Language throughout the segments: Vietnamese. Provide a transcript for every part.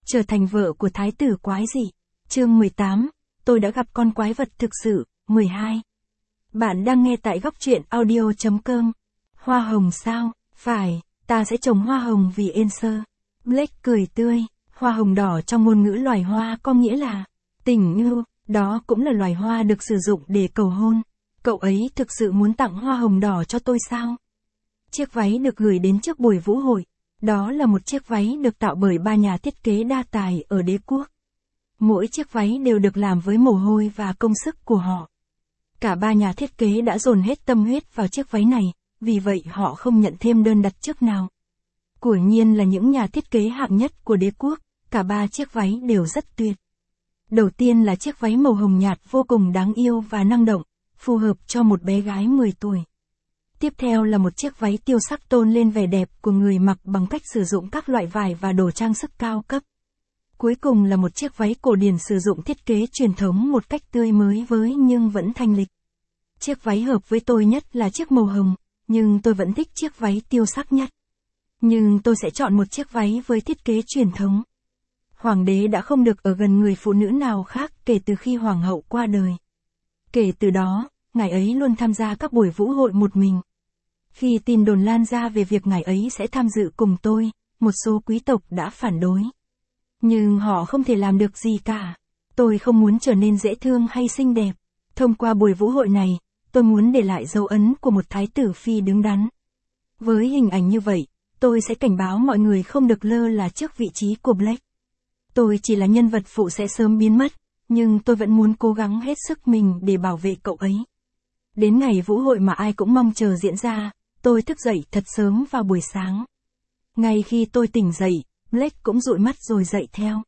Trở thành vợ của thái tử quái dị. Chương 18, tôi đã gặp con quái vật thực sự. 12. Bạn đang nghe tại góc truyện audio.com. Hoa hồng sao? Phải, ta sẽ trồng hoa hồng vì Enser. Blake cười tươi. Hoa hồng đỏ trong ngôn ngữ loài hoa có nghĩa là tình yêu, đó cũng là loài hoa được sử dụng để cầu hôn. Cậu ấy thực sự muốn tặng hoa hồng đỏ cho tôi sao? Chiếc váy được gửi đến trước buổi vũ hội. Đó là một chiếc váy được tạo bởi 3 nhà thiết kế đa tài ở đế quốc. Mỗi chiếc váy đều được làm với mồ hôi và công sức của họ. Cả 3 nhà thiết kế đã dồn hết tâm huyết vào chiếc váy này, vì vậy họ không nhận thêm đơn đặt trước nào. Quả nhiên là những nhà thiết kế hạng nhất của đế quốc, cả 3 chiếc váy đều rất tuyệt. Đầu tiên là chiếc váy màu hồng nhạt vô cùng đáng yêu và năng động, phù hợp cho một bé gái 10 tuổi. Tiếp theo là một chiếc váy tiêu sắc tôn lên vẻ đẹp của người mặc bằng cách sử dụng các loại vải và đồ trang sức cao cấp. Cuối cùng là một chiếc váy cổ điển sử dụng thiết kế truyền thống một cách tươi mới với nhưng vẫn thanh lịch. Chiếc váy hợp với tôi nhất là chiếc màu hồng, nhưng tôi vẫn thích chiếc váy tiêu sắc nhất. Nhưng tôi sẽ chọn một chiếc váy với thiết kế truyền thống. Hoàng đế đã không được ở gần người phụ nữ nào khác kể từ khi hoàng hậu qua đời. Kể từ đó, ngài ấy luôn tham gia các buổi vũ hội một mình. Khi tin đồn lan ra về việc ngài ấy sẽ tham dự cùng tôi, một số quý tộc đã phản đối. Nhưng họ không thể làm được gì cả. Tôi không muốn trở nên dễ thương hay xinh đẹp. Thông qua buổi vũ hội này, tôi muốn để lại dấu ấn của một thái tử phi đứng đắn. Với hình ảnh như vậy, tôi sẽ cảnh báo mọi người không được lơ là trước vị trí của Blake. Tôi chỉ là nhân vật phụ sẽ sớm biến mất, nhưng tôi vẫn muốn cố gắng hết sức mình để bảo vệ cậu ấy. Đến ngày vũ hội mà ai cũng mong chờ diễn ra, tôi thức dậy thật sớm vào buổi sáng. Ngay khi tôi tỉnh dậy, Blake cũng dụi mắt rồi dậy theo.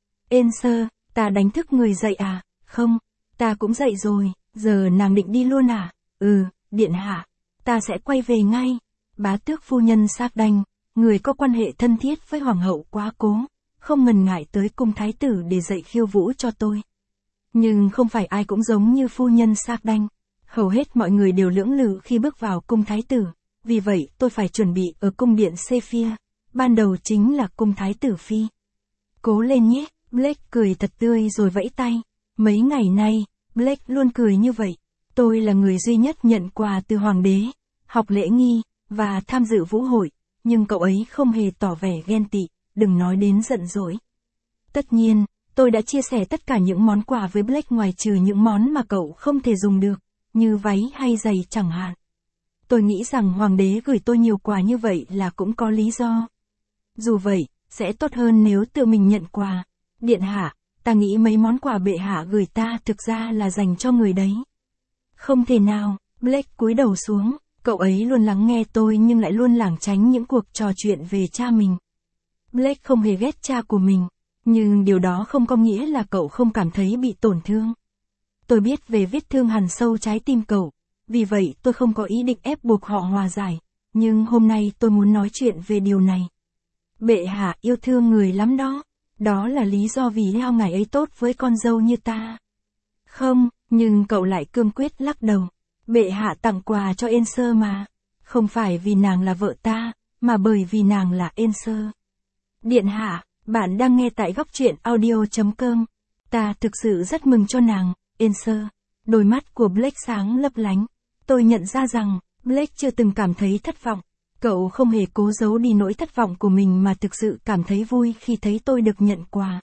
Enser, ta đánh thức người dậy à? Không, ta cũng dậy rồi, giờ nàng định đi luôn à? Ừ, điện hạ, ta sẽ quay về ngay. Bá tước phu nhân Xác Đanh, người có quan hệ thân thiết với hoàng hậu quá cố, không ngần ngại tới cung thái tử để dạy khiêu vũ cho tôi. Nhưng không phải ai cũng giống như phu nhân Xác Đanh. Hầu hết mọi người đều lưỡng lự khi bước vào cung thái tử, vì vậy tôi phải chuẩn bị ở cung điện Sephir, ban đầu chính là cung thái tử phi. Cố lên nhé, Blake cười thật tươi rồi vẫy tay. Mấy ngày nay, Blake luôn cười như vậy. Tôi là người duy nhất nhận quà từ hoàng đế, học lễ nghi, và tham dự vũ hội, nhưng cậu ấy không hề tỏ vẻ ghen tị, đừng nói đến giận dỗi. Tất nhiên, tôi đã chia sẻ tất cả những món quà với Blake ngoài trừ những món mà cậu không thể dùng được, như váy hay giày chẳng hạn. Tôi nghĩ rằng hoàng đế gửi tôi nhiều quà như vậy là cũng có lý do. Dù vậy, sẽ tốt hơn nếu tự mình nhận quà. Điện hạ, ta nghĩ mấy món quà bệ hạ gửi ta thực ra là dành cho người đấy. Không thể nào, Blake cúi đầu xuống, cậu ấy luôn lắng nghe tôi nhưng lại luôn lảng tránh những cuộc trò chuyện về cha mình. Blake không hề ghét cha của mình, nhưng điều đó không có nghĩa là cậu không cảm thấy bị tổn thương. Tôi biết về vết thương hằn sâu trái tim cậu, vì vậy tôi không có ý định ép buộc họ hòa giải, nhưng hôm nay tôi muốn nói chuyện về điều này. Bệ hạ yêu thương người lắm đó, đó là lý do vì sao ngài ấy tốt với con dâu như ta. Không, nhưng cậu lại cương quyết lắc đầu. Bệ hạ tặng quà cho Enser mà, không phải vì nàng là vợ ta, mà bởi vì nàng là Enser. Điện hạ, bạn đang nghe tại góc truyện audio.com. Ta thực sự rất mừng cho nàng, Enser. Đôi mắt của Blake sáng lấp lánh. Tôi nhận ra rằng, Blake chưa từng cảm thấy thất vọng. Cậu không hề cố giấu đi nỗi thất vọng của mình mà thực sự cảm thấy vui khi thấy tôi được nhận quà.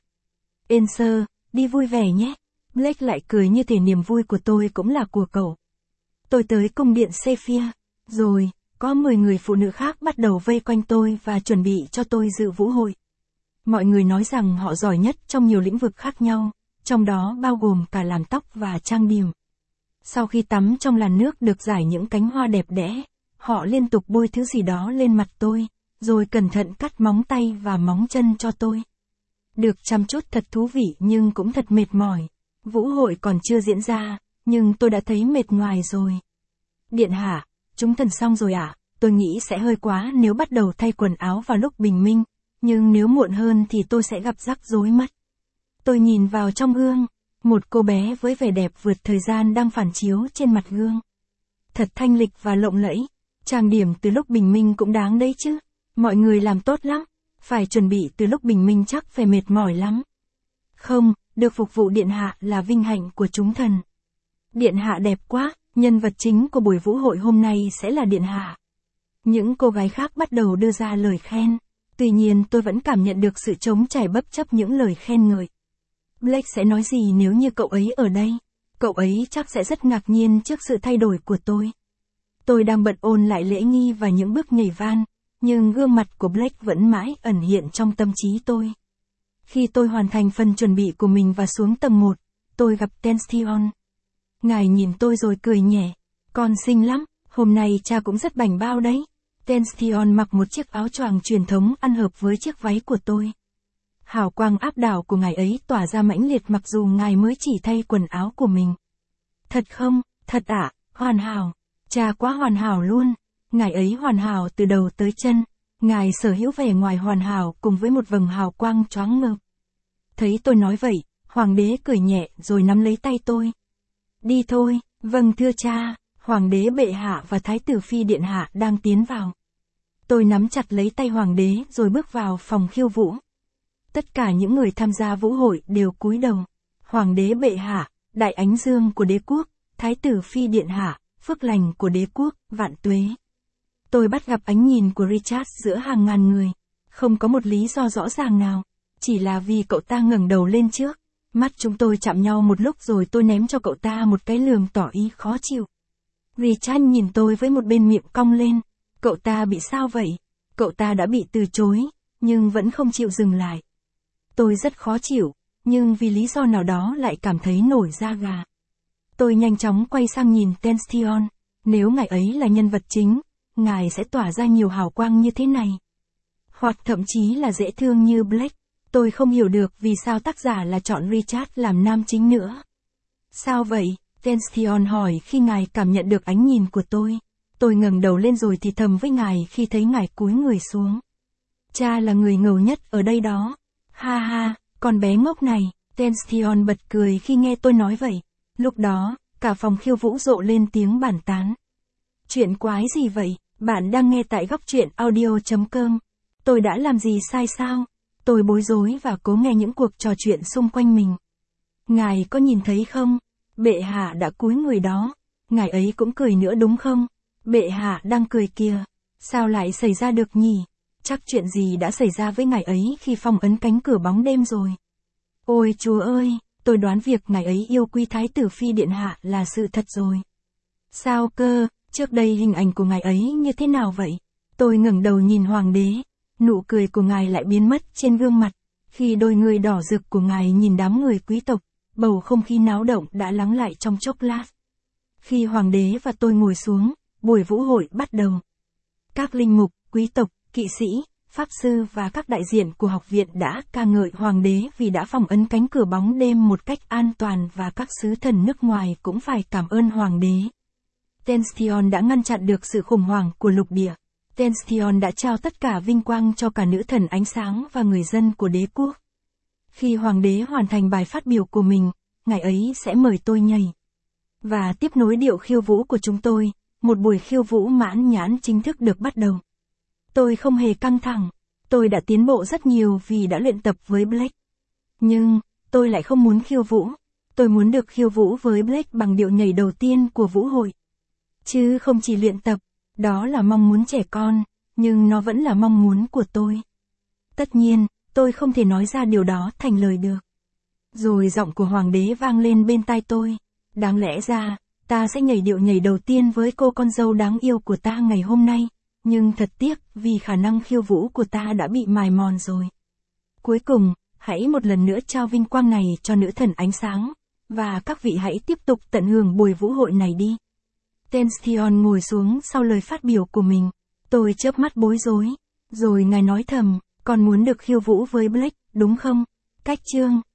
Enser, đi vui vẻ nhé. Blake lại cười như thể niềm vui của tôi cũng là của cậu. Tôi tới cung điện Sephir, rồi, có 10 người phụ nữ khác bắt đầu vây quanh tôi và chuẩn bị cho tôi dự vũ hội. Mọi người nói rằng họ giỏi nhất trong nhiều lĩnh vực khác nhau, trong đó bao gồm cả làm tóc và trang điểm. Sau khi tắm trong làn nước được rải những cánh hoa đẹp đẽ, họ liên tục bôi thứ gì đó lên mặt tôi, rồi cẩn thận cắt móng tay và móng chân cho tôi. Được chăm chút thật thú vị nhưng cũng thật mệt mỏi. Vũ hội còn chưa diễn ra, nhưng tôi đã thấy mệt nhoài rồi. Điện hạ, chúng thần xong rồi ạ, tôi nghĩ sẽ hơi quá nếu bắt đầu thay quần áo vào lúc bình minh, nhưng nếu muộn hơn thì tôi sẽ gặp rắc rối mất. Tôi nhìn vào trong gương, một cô bé với vẻ đẹp vượt thời gian đang phản chiếu trên mặt gương. Thật thanh lịch và lộng lẫy, trang điểm từ lúc bình minh cũng đáng đấy chứ, mọi người làm tốt lắm. Phải chuẩn bị từ lúc bình minh chắc phải mệt mỏi lắm. Không, được phục vụ điện hạ là vinh hạnh của chúng thần. Điện hạ đẹp quá, nhân vật chính của buổi vũ hội hôm nay sẽ là điện hạ. Những cô gái khác bắt đầu đưa ra lời khen. Tuy nhiên tôi vẫn cảm nhận được sự trống trải bất chấp những lời khen ngợi. Blake sẽ nói gì nếu như cậu ấy ở đây? Cậu ấy chắc sẽ rất ngạc nhiên trước sự thay đổi của tôi. Tôi đang bận ôn lại lễ nghi và những bước nhảy van, nhưng gương mặt của Blake vẫn mãi ẩn hiện trong tâm trí tôi. Khi tôi hoàn thành phần chuẩn bị của mình và xuống tầng 1, tôi gặp Tension. Ngài nhìn tôi rồi cười nhẹ. Con xinh lắm, hôm nay cha cũng rất bảnh bao đấy. Tension mặc một chiếc áo choàng truyền thống ăn hợp với chiếc váy của tôi. Hào quang áp đảo của ngài ấy tỏa ra mãnh liệt mặc dù ngài mới chỉ thay quần áo của mình. Thật không, thật ạ, hoàn hảo. Cha quá hoàn hảo luôn. Ngài ấy hoàn hảo từ đầu tới chân. Ngài sở hữu vẻ ngoài hoàn hảo cùng với một vầng hào quang choáng ngợp. Thấy tôi nói vậy, hoàng đế cười nhẹ rồi nắm lấy tay tôi. Đi thôi, vâng thưa cha, hoàng đế bệ hạ và thái tử phi điện hạ đang tiến vào. Tôi nắm chặt lấy tay hoàng đế rồi bước vào phòng khiêu vũ. Tất cả những người tham gia vũ hội đều cúi đầu. Hoàng đế bệ hạ, đại ánh dương của đế quốc, thái tử phi điện hạ, phước lành của đế quốc, vạn tuế. Tôi bắt gặp ánh nhìn của Richard giữa hàng ngàn người. Không có một lý do rõ ràng nào. Chỉ là vì cậu ta ngẩng đầu lên trước. Mắt chúng tôi chạm nhau một lúc rồi tôi ném cho cậu ta một cái lườm tỏ ý khó chịu. Richard nhìn tôi với một bên miệng cong lên. Cậu ta bị sao vậy? Cậu ta đã bị từ chối, nhưng vẫn không chịu dừng lại. Tôi rất khó chịu, nhưng vì lý do nào đó lại cảm thấy nổi da gà. Tôi nhanh chóng quay sang nhìn Tension. Nếu ngài ấy là nhân vật chính, ngài sẽ tỏa ra nhiều hào quang như thế này. Hoặc thậm chí là dễ thương như Blake. Tôi không hiểu được vì sao tác giả là chọn Richard làm nam chính nữa. Sao vậy? Tension hỏi khi ngài cảm nhận được ánh nhìn của tôi. Tôi ngẩng đầu lên rồi thì thầm với ngài khi thấy ngài cúi người xuống. Cha là người ngầu nhất ở đây đó. Ha ha, con bé ngốc này. Tension bật cười khi nghe tôi nói vậy. Lúc đó, cả phòng khiêu vũ rộ lên tiếng bàn tán. Chuyện quái gì vậy? Bạn đang nghe tại góc truyện audio.com. Tôi đã làm gì sai sao? Tôi bối rối và cố nghe những cuộc trò chuyện xung quanh mình. Ngài có nhìn thấy không? Bệ hạ đã cúi người đó. Ngài ấy cũng cười nữa đúng không? Bệ hạ đang cười kìa. Sao lại xảy ra được nhỉ? Chắc chuyện gì đã xảy ra với ngài ấy khi phong ấn cánh cửa bóng đêm rồi. Ôi chúa ơi, tôi đoán việc ngài ấy yêu quý thái tử phi điện hạ là sự thật rồi. Sao cơ, trước đây hình ảnh của ngài ấy như thế nào vậy? Tôi ngẩng đầu nhìn hoàng đế. Nụ cười của ngài lại biến mất trên gương mặt. Khi đôi người đỏ rực của ngài nhìn đám người quý tộc, bầu không khí náo động đã lắng lại trong chốc lát. Khi hoàng đế và tôi ngồi xuống, buổi vũ hội bắt đầu. Các linh mục, quý tộc, kỵ sĩ, pháp sư và các đại diện của học viện đã ca ngợi hoàng đế vì đã phong ấn cánh cửa bóng đêm một cách an toàn và các sứ thần nước ngoài cũng phải cảm ơn hoàng đế. Tension đã ngăn chặn được sự khủng hoảng của lục địa. Tension đã trao tất cả vinh quang cho cả nữ thần ánh sáng và người dân của đế quốc. Khi hoàng đế hoàn thành bài phát biểu của mình, ngài ấy sẽ mời tôi nhảy. Và tiếp nối điệu khiêu vũ của chúng tôi, một buổi khiêu vũ mãn nhãn chính thức được bắt đầu. Tôi không hề căng thẳng, tôi đã tiến bộ rất nhiều vì đã luyện tập với Blake. Nhưng, tôi lại không muốn khiêu vũ. Tôi muốn được khiêu vũ với Blake bằng điệu nhảy đầu tiên của vũ hội. Chứ không chỉ luyện tập, đó là mong muốn trẻ con, nhưng nó vẫn là mong muốn của tôi. Tất nhiên, tôi không thể nói ra điều đó thành lời được. Rồi giọng của hoàng đế vang lên bên tai tôi. Đáng lẽ ra, ta sẽ nhảy điệu nhảy đầu tiên với cô con dâu đáng yêu của ta ngày hôm nay. Nhưng thật tiếc vì khả năng khiêu vũ của ta đã bị mài mòn rồi. Cuối cùng, hãy một lần nữa trao vinh quang này cho nữ thần ánh sáng. Và các vị hãy tiếp tục tận hưởng buổi vũ hội này đi. Tension ngồi xuống sau lời phát biểu của mình. Tôi chớp mắt bối rối. Rồi ngài nói thầm, con muốn được khiêu vũ với Blake, đúng không? Cách chương.